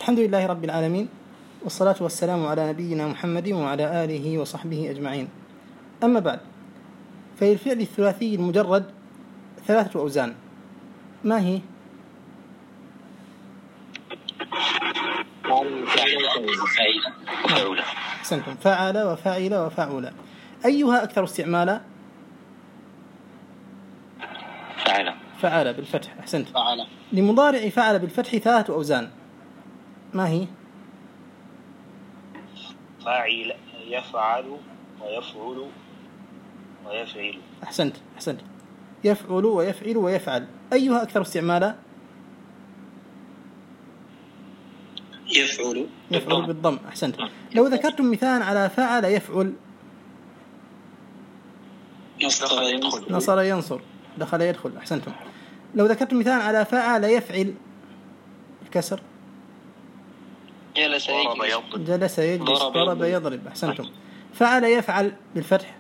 الحمد لله رب العالمين، والصلاة والسلام على نبينا محمد وعلى آله وصحبه أجمعين. أما بعد، فالفعل الثلاثي المجرد 3 أوزان، ما هي؟ أحسنتم، فعل وفاعل وفاعل. أيها أكثر استعمالا؟ فعل بالفتح. أحسنت. لمضارع فعل بالفتح 3 أوزان، ما هي؟ فاعل، يفعل، ويفعل، ويفعل. أحسنت. يفعل ويفعل ويفعل. أيها أكثر استعمالا؟ يفعل بالضم. أحسنت. لو ذكرتم مثال على فعل يفعل، نصر ينصر، دخل يدخل. أحسنتم. لو ذكرتم مثال على فعل يفعل الكسر، جلس يجلس، ضرب يضرب. أحسنتم. فعل يفعل بالفتح،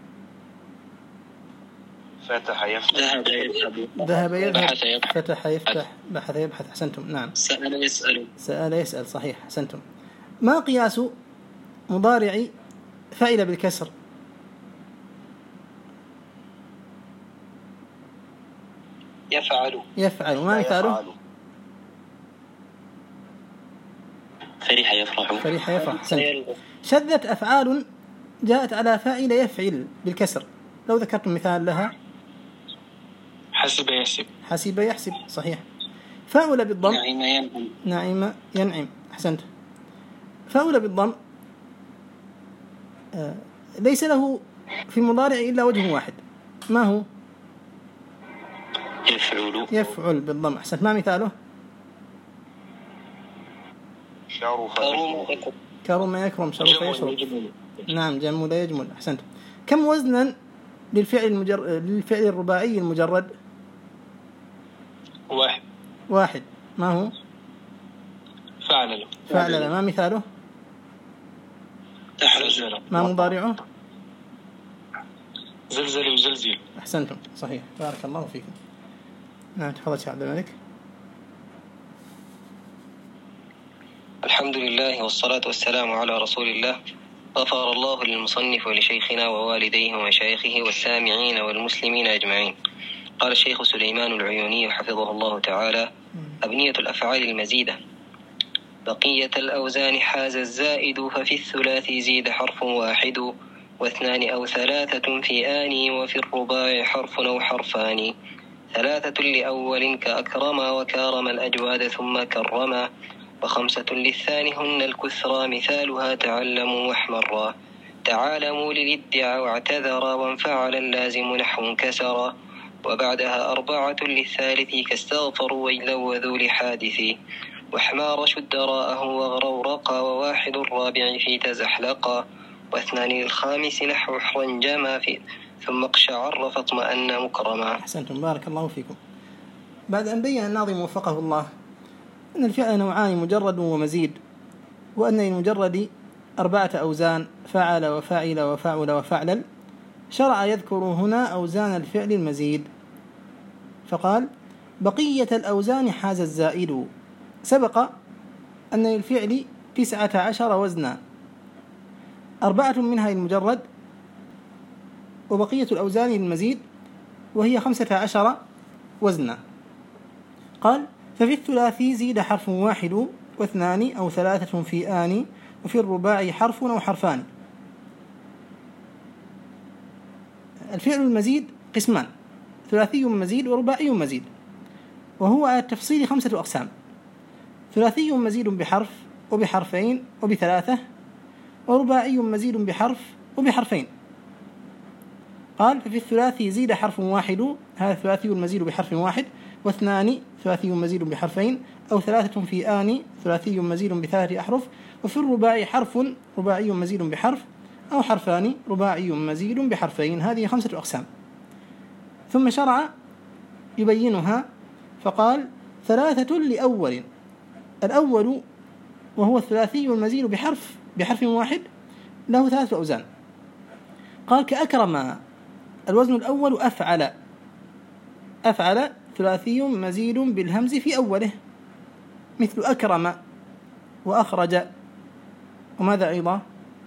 فتح يفتح، ذهب يذهب، فتح يفتح، بحث يبحث. أحسنتم. نعم. سأل يسأل. صحيح. أحسنتم. ما قياس مضارع فعل بالكسر؟ يفعل. ما مثاله؟ فرح يفرح. أحسنتم. شذت أفعال جاءت على فاعل يفعل بالكسر، لو ذكرتم مثال لها؟ حسب يحسب. صحيح. فاعل بالضم، نعم ينعم. أحسنت. فاعل بالضم ليس له في المضارع إلا وجه واحد، ما هو؟ يفعل بالضم. أحسنت. ما مثاله؟ كرم يكرم، شرف يشرف. نعم، جمل يجمل. أحسنت. كم وزنا للفعل الرباعي المجرد؟ 1. ما هو؟ فعل. ما مثاله؟ ما مضارعه؟ زلزل وزلزل. أحسنتم. صحيح. بارك الله فيكم. نعم، تفضل شيخ عبد الملك. الحمد لله والصلاة والسلام على رسول الله. غفر الله للمصنف ولشيخنا ووالديه ومشايخه والسامعين والمسلمين أجمعين. قال الشيخ سليمان العيوني حفظه الله تعالى: أبنية الأفعال المزيدة: بقية الأوزان حاز الزائد، ففي الثلاث زيد حرف واحد، 2 أو 3 في آني، وفي الرباع حرف أو حرفان، 3 لأول كأكرما وكارم الأجواد ثم كرما، و5 للثاني هن الكثرى، مثالها تعلموا واحمرا، تعالموا للادعى واعتذرا، وانفعل اللازم نحو كسرا، وبعدها 4 للثالث كاستغفروا ويلوذوا لحادث، وحمار شد راءه وغرورقا، وواحد الرابع في تزحلقا، 2 للخامس نحو حرنجما، ثم اقشعر فاطمأن مكرما. أحسنتم. بارك الله فيكم. بعد أن بين الناظم وفقه الله أن الفعل نوعان، مجرد ومزيد، وأن للمجرد 4 أوزان، فعل وفاعل وفاعل وفعلل، شرع يذكر هنا أوزان الفعل المزيد، فقال: بقية الأوزان حاز الزائد. سبق أن للفعل 19 وزنا، 4 منها للمجرد، وبقية الأوزان للمزيد وهي 15 وزنا. قال: ففي الثلاثي زيد حرف واحد، 2 أو 3 في آني، وفي الرباع حرف أو حرفان. الفعل المزيد قسمان: ثلاثي مزيد ورباعي مزيد، وهو على التفصيل 5 أقسام: ثلاثي مزيد بحرف وبحرفين وب3، ورباعي مزيد بحرف وبحرفين. قال: ففي الثلاثي زيد حرف واحد، هذا ثلاثي مزيد بحرف واحد، 2 ثلاثي مزيد بحرفين، أو 3 في آني ثلاثي مزيد ب3 أحرف، وفي الرباعي حرف رباعي مزيد بحرف، أو حرفان رباعي مزيد بحرفين. هذه 5 أقسام. ثم شرع يبينها فقال: 3 لأول. الأول وهو الثلاثي المزيد بحرف واحد، له 3 أوزان. قال: كأكرم، الوزن الأول أفعل ثلاثي مزيد بالهمز في أوله، مثل أكرم. وأخرج. وماذا أيضا؟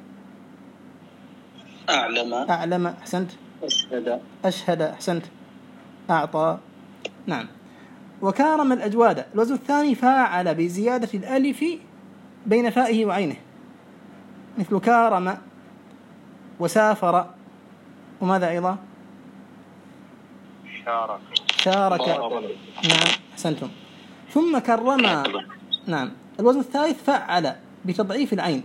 أعلم. أحسنت. أشهد. أحسنت. أعطى. نعم. وكارم الأجواد. الوزن الثاني فاعل بزيادة الألف بين فائه وعينه، مثل كارم وسافر. وماذا أيضا؟ شارك. نعم أحسنتم. ثم كرم. نعم. الوزن الثالث فعل بتضعيف العين،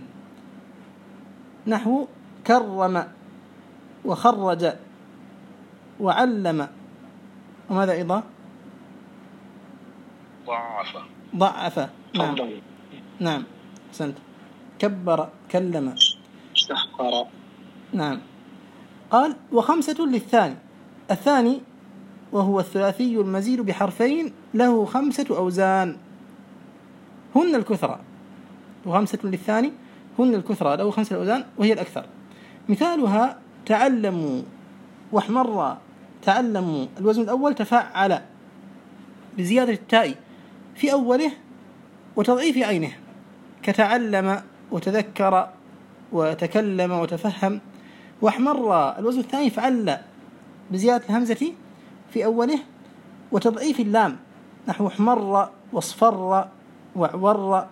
نحو كرم وخرج وعلم. وماذا أيضا؟ ضعف. نعم أحسنت. كبر. كلم. استحقر. نعم. قال وخمسة للثاني. الثاني وهو الثلاثي المزيد بحرفين له 5 أوزان هن الكثرى. وخمسة للثاني هن الكثرى له 5 أوزان وهي الأكثر. مثالها تعلموا واحمر. تعلموا الوزن الأول تفعل بزيادة التاء في أوله وتضعيف عينه، كتعلم وتذكر وتكلم وتفهم. واحمر الوزن الثاني فعل بزيادة الهمزة في أوله وتضعيف اللام، نحو احمر واصفر واعور.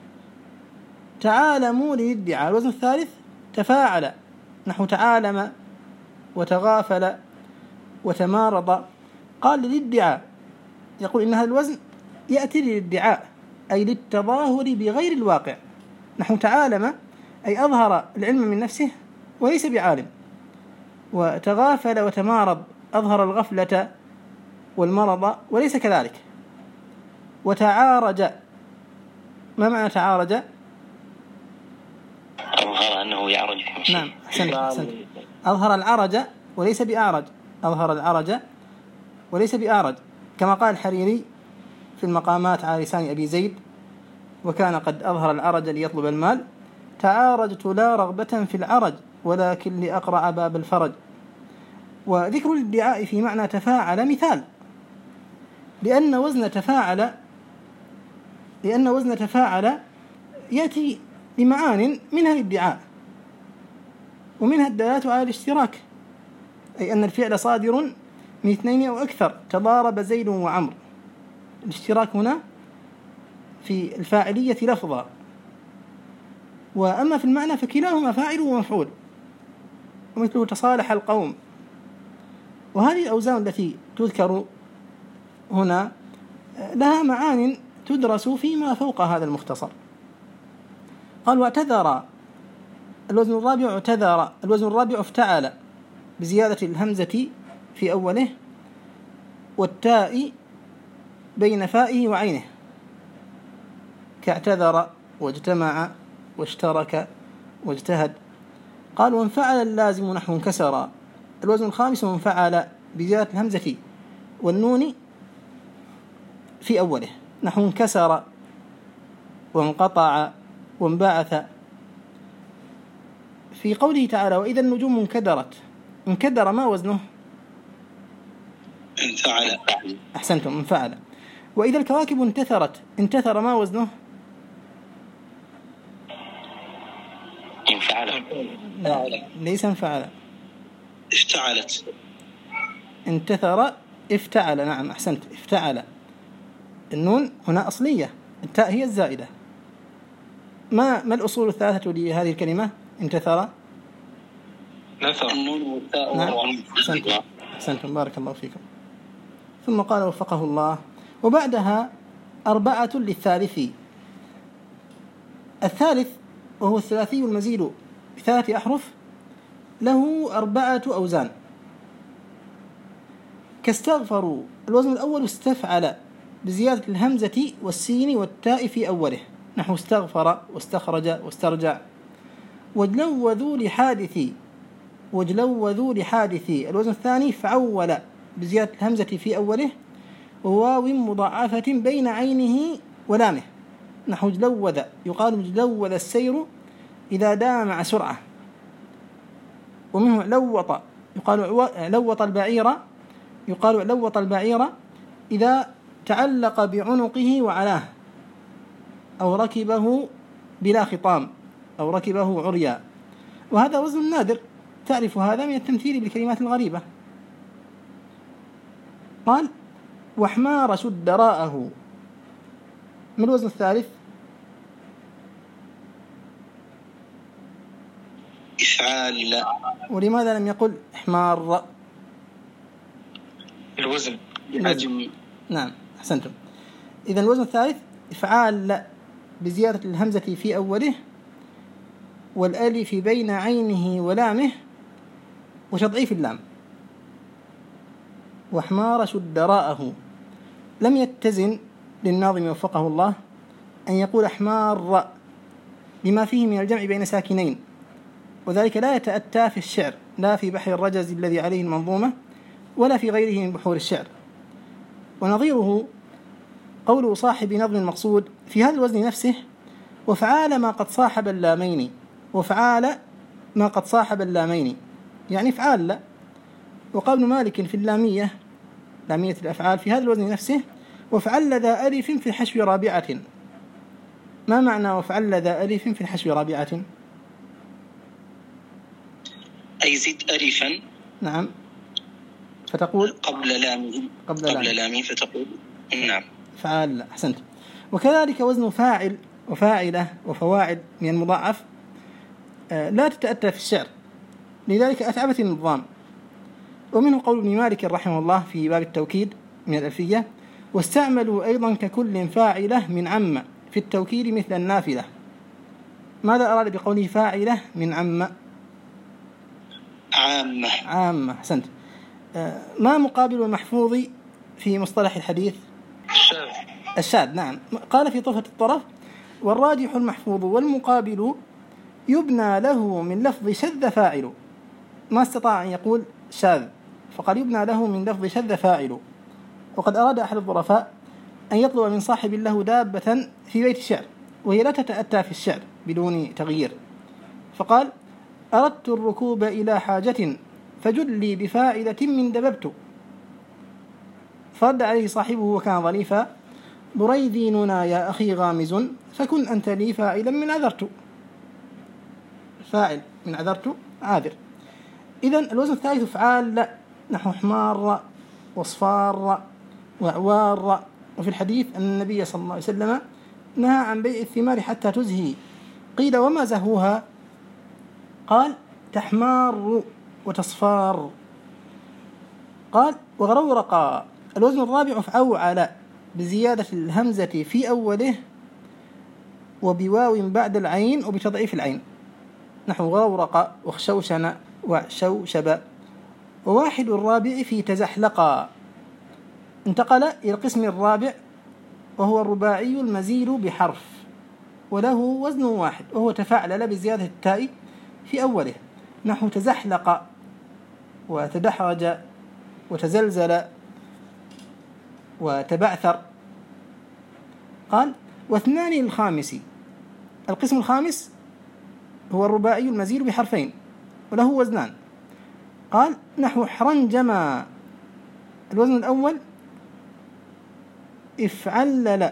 تعالموا للادعاء الوزن الثالث تفاعل، نحو تعالم وتغافل وتمارض. قال للادعاء يقول إن هذا الوزن يأتي للادعاء أي للتظاهر بغير الواقع، نحو تعالم أي أظهر العلم من نفسه وليس بعالم. وتغافل وتمارض أظهر الغفلة والمرض وليس كذلك. وتعارج. ما معنى تعارج؟ أظهر أنه يعرج. نعم أحسنت. أظهر العرج وليس بأعرج. أظهر العرج وليس بأعرج، كما قال الحريري في المقامات على لسان أبي زيد: وكان قد أظهر العرج ليطلب المال، تعارجت لا رغبة في العرج ولكن لأقرع باب الفرج. وذكر الادعاء في معنى تفاعل مثال، لأن وزن تفاعل يأتي لمعان منها الادعاء ومنها الدلالة على الاشتراك، أي أن الفعل صادر من 2 أو أكثر، تضارب زيد وعمر. الاشتراك هنا في الفاعلية لفظا، وأما في المعنى فكلاهما فاعل ومفعول، ومثله تصالح القوم. وهذه الأوزان التي تذكر هنا لها معان تدرس فيما فوق هذا المختصر. قال واعتذر الوزن الرابع. اعتذر الوزن الرابع افتعل بزيادة الهمزة في أوله والتاء بين فائه وعينه، كاعتذر واجتمع واشترك واجتهد. قال وانفعل اللازم نحو انكسر. الوزن الخامس وانفعل بزيادة الهمزة والنون في أوله، نحو انكسر وانقطع وانبعث. في قوله تعالى وإذا النجوم انكدرت. انكدر ما وزنه؟ انفعل. أحسنتم، انفعل. وإذا الكواكب انتثرت. انتثر ما وزنه؟ انفعل. لا ليس انفعل، افتعلت. انتثر افتعل. نعم أحسنت، افتعل. النون هنا أصلية، التاء هي الزائدة. ما الأصول الثلاثة لهذه الكلمة انتثر؟ نثر. النون والتاء. نعم أحسنتم، بارك الله فيكم. ثم قال وفقه الله وبعدها 4 للثالث. الثالث وهو الثلاثي المزيد ب3 أحرف له 4 أوزان، كاستغفروا. الوزن الأول استفعل بزيادة الهمزة والسين والتاء في أوله، نحو استغفر واستخرج واسترجع. واجلوذوا لحادثي. الوزن الثاني فعول بزيادة الهمزة في أوله وواو مضاعفة بين عينه ولامه، نحو جلوذ. يقال جلوذ السير إذا دام مع سرعة. ومنه لوط، يقال لوط البعير إذا تعلق بعنقه وعلاه، أو ركبه بلا خطام أو ركبه عريا، وهذا وزن نادر، تعرف هذا من التمثيل بالكلمات الغريبة. قال وحمار شد راءه. ما الوزن الثالث؟ إفعال. ولماذا لم يقل حمار؟ الوزن بحجم. نعم أحسنتم. إذا الوزن الثالث إفعال بزيادة الهمزة في أوله والألف بين عينه ولامه وتضعيف اللام. وحمار شد راءه. لم يتزن للناظم وفقه الله أن يقول حمار لما فيه من الجمع بين ساكنين، وذلك لا يتأتى في الشعر، لا في بحر الرجز الذي عليه المنظومة ولا في غيره من بحور الشعر. ونظيره قول صاحب نظم المقصود في هذا الوزن نفسه: وفعال ما قد صاحب اللامين. وفعال ما قد صاحب اللامين يعني فعال لا. وقول مالك في اللامية، لامية الأفعال، في هذا الوزن نفسه: وفعل ذا ألف في الحشو رابعة. ما معنى وفعل ذا ألف في الحشو رابعة؟ أي زد ألفا. نعم، فتقول قبل لامه فتقول نعم فعال. أحسنت. وكذلك وزن فاعل وفاعلة وفواعل من المضاعف لا تتأتى في الشعر، لذلك أتعبت النظام. ومنه قول ابن مالك رحمه الله في باب التوكيد من الألفية: واستعملوا أيضا ككل فاعلة من عم في التوكيد مثل النافلة. ماذا أراد بقوله فاعلة من عم؟ عامة. أحسنت. ما مقابل المحفوظ في مصطلح الحديث؟ الشاذ. نعم، قال في طرفة الطرف: والراجح المحفوظ والمقابل يبنى له من لفظ شذ فاعل. ما استطاع أن يقول شاذ فقال يبنى له من لفظ شذ فاعل. وقد أراد أحد الظرفاء أن يطلب من صاحب له دابة في بيت الشعر وهي لا تتأتى في الشعر بدون تغيير، فقال: أردت الركوب إلى حاجة فجلي بفائدة من دببت. فرد عليه صاحبه وكان ظريفا: بريديننا يا أخي غامز فكن أنت لي فاعلا من عذرت. فاعل من عذرت عاذر. إذن الوزن الثالث فعال لا، نحو حمار وصفار وعوار. وفي الحديث أن النبي صلى الله عليه وسلم نهى عن بيع الثمار حتى تزهي. قيل: وما زهوها؟ قال: تحمار وتصفار. قال: وغرورق. الوزن الرابع فعوعل بزيادة الهمزة في أوله وبواو بعد العين وبتضعيف العين، نحو غرورق وخشوشن وشوشب. وواحد الرابع في تزحلق. انتقل إلى القسم الرابع وهو الرباعي المزيد بحرف، وله وزن واحد وهو تفاعل بزيادة التاء في أوله، نحو تزحلق وتدحرج وتزلزل وتبعثر. قال: واثنان الخامس. القسم الخامس هو الرباعي المزيد بحرفين وله وزنان. قال: نحو حرنجما. الوزن الأول افعلل،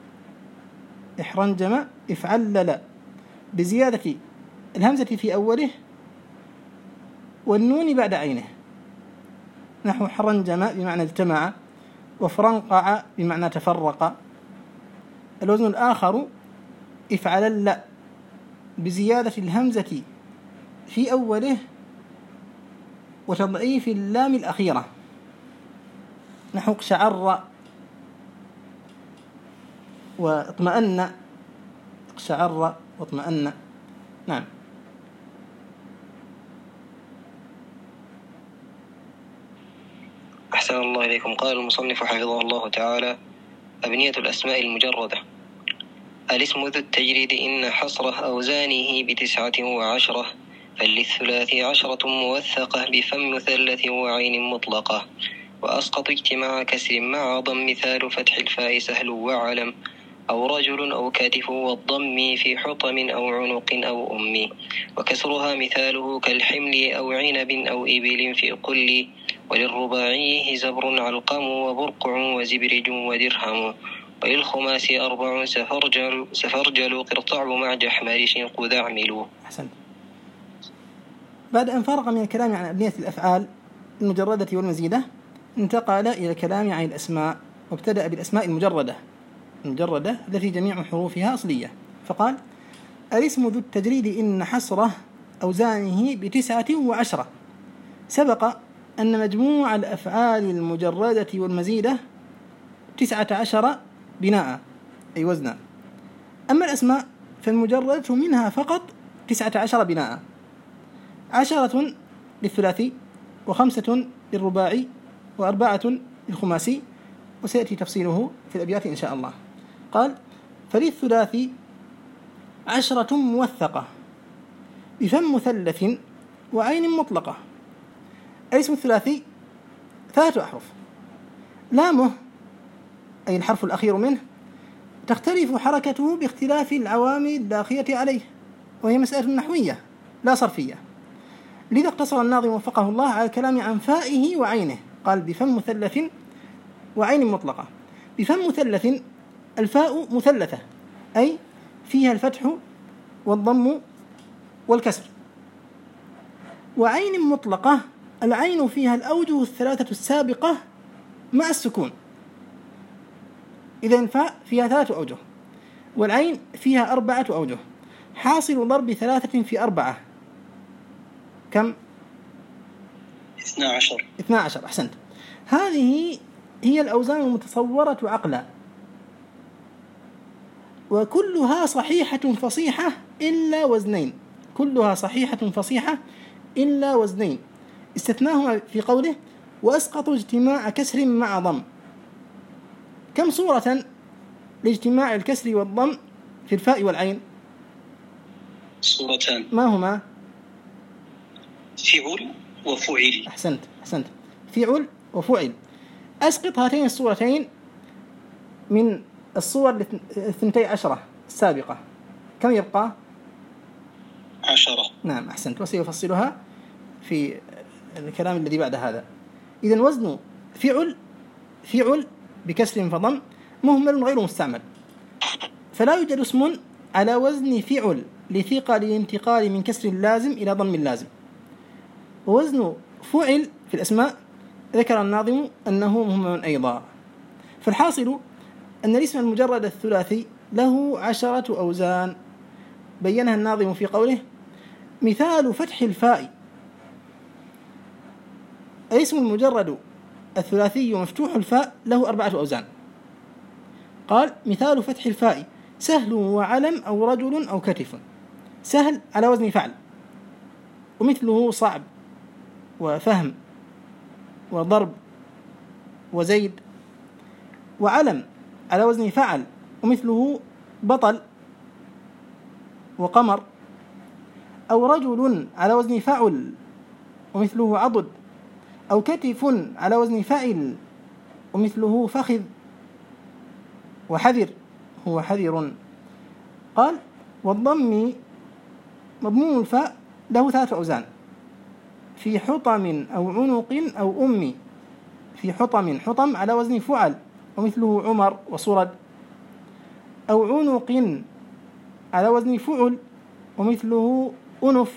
احرنجم افعلل بزيادة الهمزة في أوله والنون بعد عينه، نحو حرنجم بمعنى اجتمع، وفرنقع بمعنى تفرق. الوزن الآخر افعلل بزيادة الهمزة في أوله وتضعيف اللام الأخيرة، نحو اقشعر واطمأن، اقشعر واطمأن. نعم. أحسن الله إليكم. قال المصنف حفظه الله تعالى: أبنية الأسماء المجردة. الاسم ذو التجريد إن حصره أوزانه ب19، فللثلاثي 10 موثقة بفم مثلث وعين مطلقة، وأسقط اجتماع كسر مع ضم مثال فتح الفاء سهل وعلم، أو رجل أو كاتف والضم في حطم أو عنق أو أم، وكسرها مثاله كالحمل أو عنب أو إبل في قل، وللرباعي زبر علقم وبرقع وزبرج ودرهم، وللخماس 4 سفرجل قرطعب مع جحمارش قذ أعملوا. أحسنت. بعد أن فرغ من الكلام عن أبنية الأفعال المجردة والمزيدة انتقل إلى الكلام عن الأسماء، وابتدأ بالأسماء المجردة التي جميع حروفها أصلية، فقال: الاسم ذو التجريد إن حصره أوزانه 19. سبق أن مجموع الأفعال المجردة والمزيدة 19 بناء أي وزنا. أما الأسماء فالمجردة منها فقط 19 بناء، 10 للثلاثي، 5 للرباعي، 4 للخماسي، وسيأتي تفصيله في الأبيات إن شاء الله. قال: فللثلاثي 10 موثقة بفم مثلث وعين مطلقة. الاسم الثلاثي 3 أحرف، لامه أي الحرف الأخير منه تختلف حركته باختلاف العوامل الداخلة عليه، وهي مسألة نحوية لا صرفية، لذا اقتصر الناظم وفقه الله على الكلام عن فائه وعينه. قال: بفم مثلث وعين مطلقة. بفم مثلث الفاء مثلثة أي فيها الفتح والضم والكسر، وعين مطلقة العين فيها الأوجه 3 السابقة مع السكون. إذا الفاء فيها 3 أوجه والعين فيها 4 أوجه، حاصل ضرب 3 في 4 كم؟ 12. أحسنت. هذه هي الأوزان المتصورة عقلا، وكلها صحيحة فصيحة إلا وزنين، كلها صحيحة فصيحة إلا وزنين استثناهما في قوله: وأسقطوا اجتماع كسر مع ضم. كم صورة لاجتماع الكسر والضم في الفاء والعين؟ 2. ما هما؟ فعل وفعل. أحسنت. فعل وفعل. أسقط هاتين الصورتين من الصور 12 السابقة، كم يبقى؟ 10. نعم أحسنت، وسيفصلها في الكلام الذي بعد هذا. إذن وزن فعل بكسر فضم مهمل غير مستعمل، فلا يوجد اسم على وزن فعل لثقل الانتقال من كسر اللازم إلى ضم اللازم. ووزن فعل في الأسماء ذكر الناظم أنه مهمل أيضا. فالحاصل أن الاسم المجرد الثلاثي له 10 أوزان بينها الناظم في قوله: مثال فتح الفاء. الاسم المجرد الثلاثي مفتوح الفاء له 4 أوزان. قال: مثال فتح الفاء سهل وعلم أو رجل أو كتف. سهل على وزن فعل، ومثله صعب وفهم وضرب وزيد. وعلم على وزن فعل، ومثله بطل وقمر. أو رجل على وزن فعل، ومثله عضد. أو كتف على وزن فعل، ومثله فخذ وحذر هو حذر. قال: والضم مضموم الفاء له 3 أوزان: في حطم أو عنق أو أم. في حطم على وزن فعل، ومثله عمر وصرد. أو عنق على وزن فعل، ومثله أنف،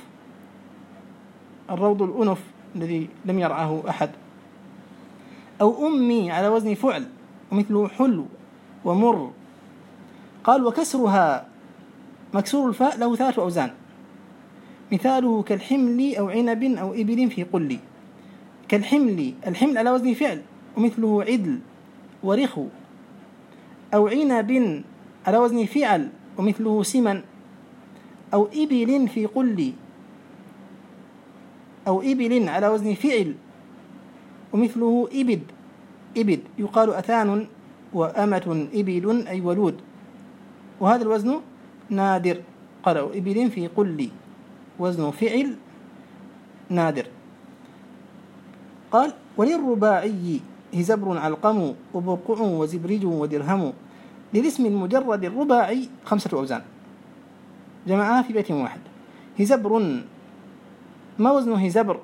الروض الأنف الذي لم يرعاه أحد. أو أمي على وزن فعل، ومثله حلو ومر. قال: وكسرها مكسور الفاء له 3 أوزان: مثاله كالحمل أو عنب أو إبل في قل. كالحمل الحمل على وزن فعل، ومثله عدل ورخو. أو عنب على وزن فعل، ومثله سمن. أو إبل في قل. أو إبل على وزن فعل، ومثله إبد يقال أثان وأمة إبل أي ولود، وهذا الوزن نادر. قال: أو إبل في قل وزن فعل نادر. قال: وللرباعي هزبر علقم وبرقع وزبرج ودرهم. للاسم المجرد الرباعي 5 أوزان جمعها في بيت واحد. هزبر، ما وزن هزبر؟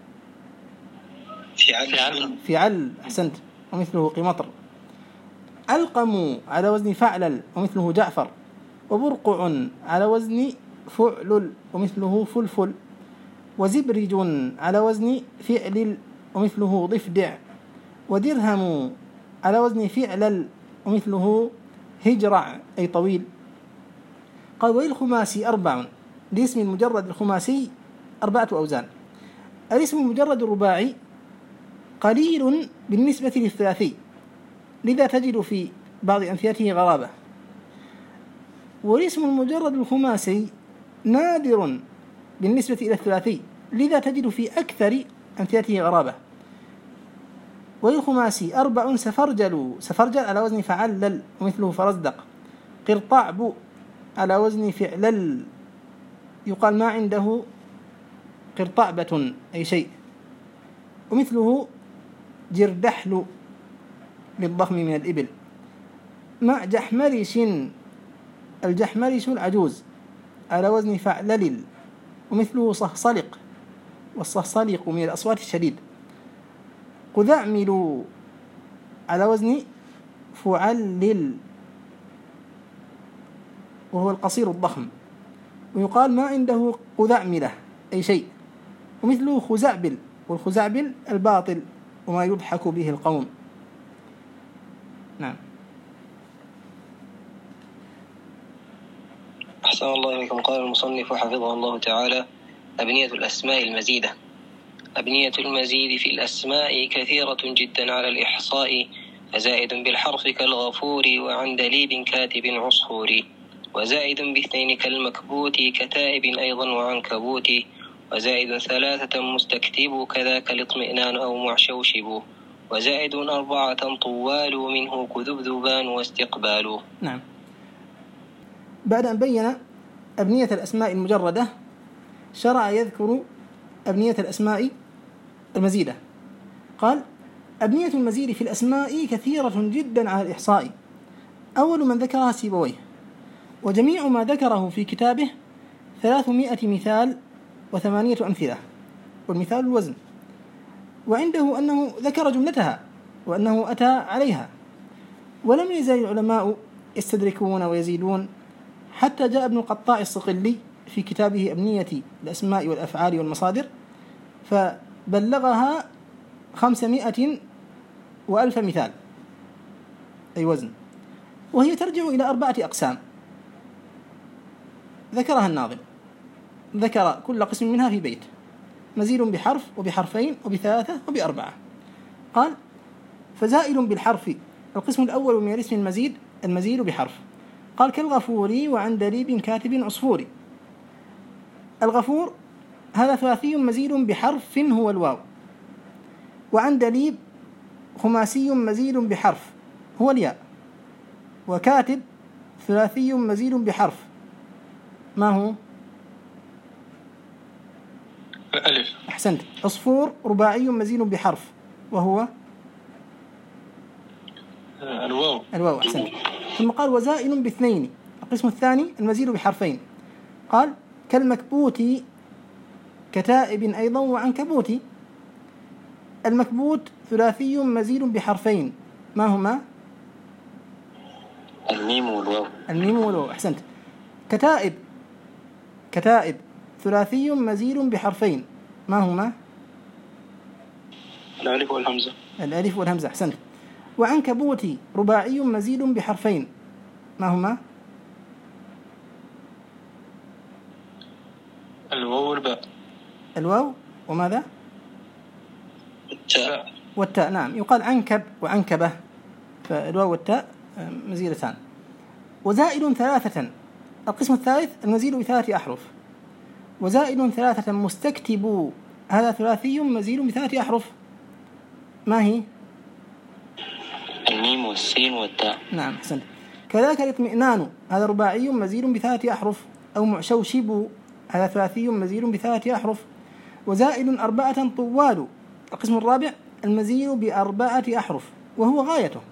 فعل. فعل. أحسنت. ومثله قمطر. علقم على وزن فعلل ومثله جعفر، وبرقع على وزن فعلل ومثله فلفل، وزبرج على وزن فعلل ومثله ضفدع، ودرهم على وزن فعلل ومثله هجرع أي طويل. قال وللخماسي 4، لاسم المجرد الخماسي 4 أوزان. الاسم المجرد الرباعي قليل بالنسبة للثلاثي، لذا تجد في بعض أمثلته غرابة. والاسم المجرد الخماسي نادر بالنسبة إلى الثلاثي، لذا تجد في أكثر أمثلته غرابة. وللخماسي 4 سفرجل على وزن فعلل ومثله فرزدق، قرطعب على وزن فعلل يقال ما عنده قرطعبة أي شيء، ومثله جردحل للضخم من الإبل. مع جحمرش، الجحمرش العجوز على وزن فعلل ومثله صهصلق، والصهصلق من الأصوات الشديد. قذعمل على وزن فعلل وهو القصير الضخم، ويقال ما عنده قذعملة أي شيء، ومثله خزعبل، والخزعبل الباطل وما يضحك به القوم. نعم. أحسن الله إليكم. قال المصنف حفظه الله تعالى: أبنية الأسماء المزيدة. أبنية المزيد في الأسماء كثيرة جدا على الإحصاء، فزائد بالحرف كالغفور وعندليب كاتب عصفور، وزائد باثنين كالمكبوت كتائب أيضا وعنكبوت، وزائد 3 مستكتب كذاك الاطمئنان أو معشوشب، وزائد 4 طوال منه كذبذبان واستقبال. نعم. بعد أن بين أبنية الأسماء المجردة شرع يذكر أبنية الأسماء المزيدة. قال: أبنية المزيد في الأسماء كثيرة جدا على الإحصاء. أول من ذكرها سيبويه، وجميع ما ذكره في كتابه 300 مثال و8 أمثلة، والمثال الوزن. وعنده أنه ذكر جملتها وأنه أتى عليها، ولم يزال العلماء يستدركون ويزيدون، حتى جاء ابن القطاع الصقلي في كتابه أبنية الأسماء والأفعال والمصادر فبلغها 500 و1000 مثال أي وزن، وهي ترجع إلى 4 أقسام ذكرها الناظم، ذكر كل قسم منها في بيت: مزيد بحرف وبحرفين وب3 وب4. قال: فزائل بالحرف القسم الأول من الاسم المزيد، المزيد بحرف. قال: كالغفور وعندليب كاتب عصفور. الغفور هذا ثلاثي مزيد بحرف هو الواو، وعندليب خماسي مزيد بحرف هو الياء، وكاتب ثلاثي مزيد بحرف ما هو؟ الألف. أحسنت. عصفور رباعي مزيد بحرف وهو الواو. أحسنت. ثم قال: وزائل باثنين القسم الثاني المزيد بحرفين. قال: كالمكبوت كتائب أيضا وعنكبوت. المكبوت ثلاثي مزيد بحرفين ما هما؟ الميم والواو. الميم والواو. أحسنت. كتائب ثلاثي مزيد بحرفين ما هما؟ الألف والهمزة. الألف والهمزة. أحسنت. وعنكبوت رباعي مزيد بحرفين ما هما؟ الواو والباء. الواو وماذا؟ التاء. والتاء. نعم. يقال عنكب وعنكبة، فالواو والتاء مزيدتان. وزائد 3 القسم الثالث المزيد ب3 أحرف. وزائد 3 مستكتب هذا ثلاثي مزيد ب3 أحرف ما هي؟ الميم والسين والتاء. نعم. أحسنت. كذاك الاطمئنان هذا رباعي مزيد ب3 أحرف، أو معشوشب هذا ثلاثي مزيد ب3 أحرف. وزائد 4 طوال القسم الرابع المزيد ب4 أحرف وهو غايته،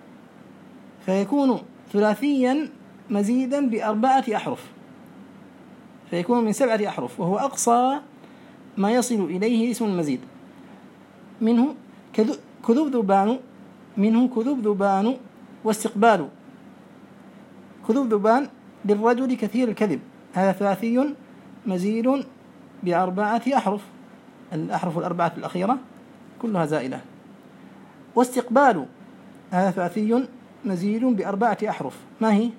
فيكون ثلاثيا مزيدا ب4 أحرف، فيكون من 7 أحرف، وهو أقصى ما يصل إليه اسم المزيد. منه كذبذبان واستقبال كذوذبان للرجل كثير الكذب، هذا ثلاثي مزيد ب4 أحرف، الأحرف الأربعة الأخيرة كلها زائلة. واستقبال هذا ثلاثي مزيد ب4 أحرف، ما هي؟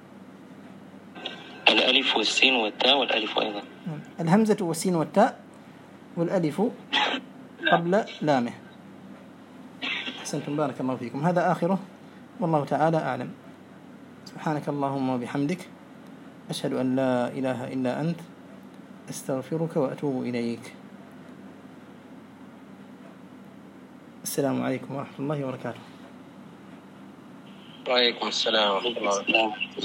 الألف والسين والتاء والألف أيضا. الهمزة والسين والتاء والألف قبل لامه. أحسنتم، بارك الله فيكم. هذا آخره والله تعالى أعلم. سبحانك اللهم وبحمدك، أشهد أن لا إله إلا أنت، أستغفرك وأتوب إليك. السلام عليكم ورحمة الله وبركاته. وعليكم السلام ورحمة الله وبركاته.